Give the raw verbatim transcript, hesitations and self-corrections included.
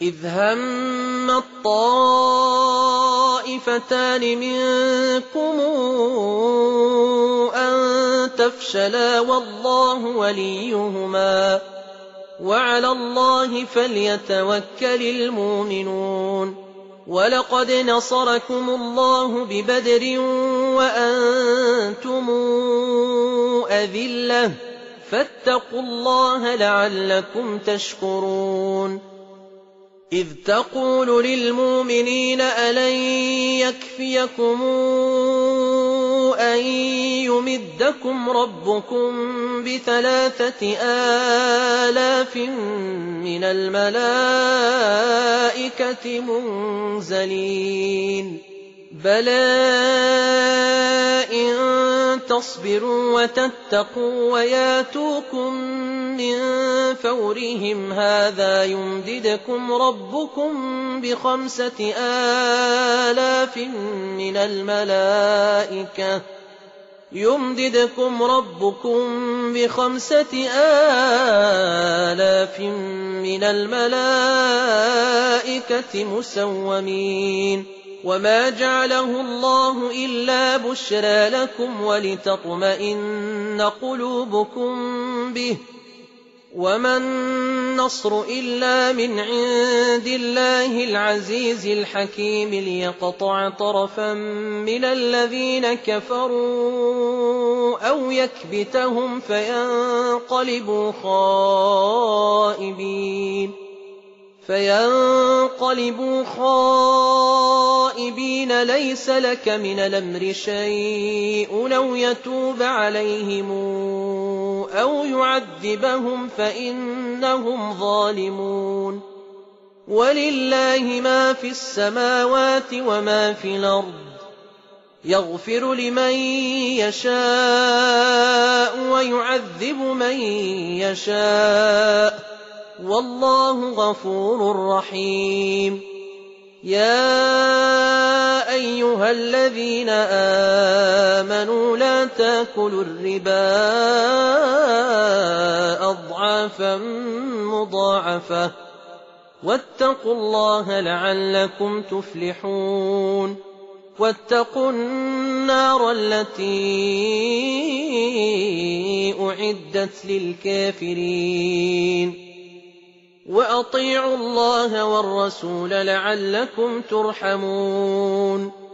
إذ هم الطائفتان منكم أن تفشلا والله وليهما وعلى الله فليتوكل المؤمنون ولقد نصركم الله ببدر وأنتم أذلة فاتقوا الله لعلكم تشكرون إذ تقول للمؤمنين ألن يكفيكم أن يمدكم ربكم بثلاثة آلاف من الملائكة منزلين بلى إن تصبروا وتتقوا وياتوكم من فورهم هذا يمددكم ربكم بخمسة آلاف من الملائكة يمددكم ربكم بخمسة آلاف من الملائكة مسومين وما جعله الله إلا بشرى لكم ولتطمئن قلوبكم به وما النصر إلا من عند الله العزيز الحكيم ليقطع طرفا من الذين كفروا أو يكبتهم فينقلبوا خائبين فينقلبوا خائبين ليس لك من الأمر شيء أو يتوب عليهم أو يعذبهم فإنهم ظالمون ولله ما في السماوات وما في الأرض يغفر لمن يشاء ويعذب من يشاء والله غفور رحيم يا أيها الذين آمنوا لا تأكلوا الربا أضعافا مضاعفة واتقوا الله لعلكم تفلحون واتقوا النار التي أعدت للكافرين وأطيعوا الله والرسول لعلكم ترحمون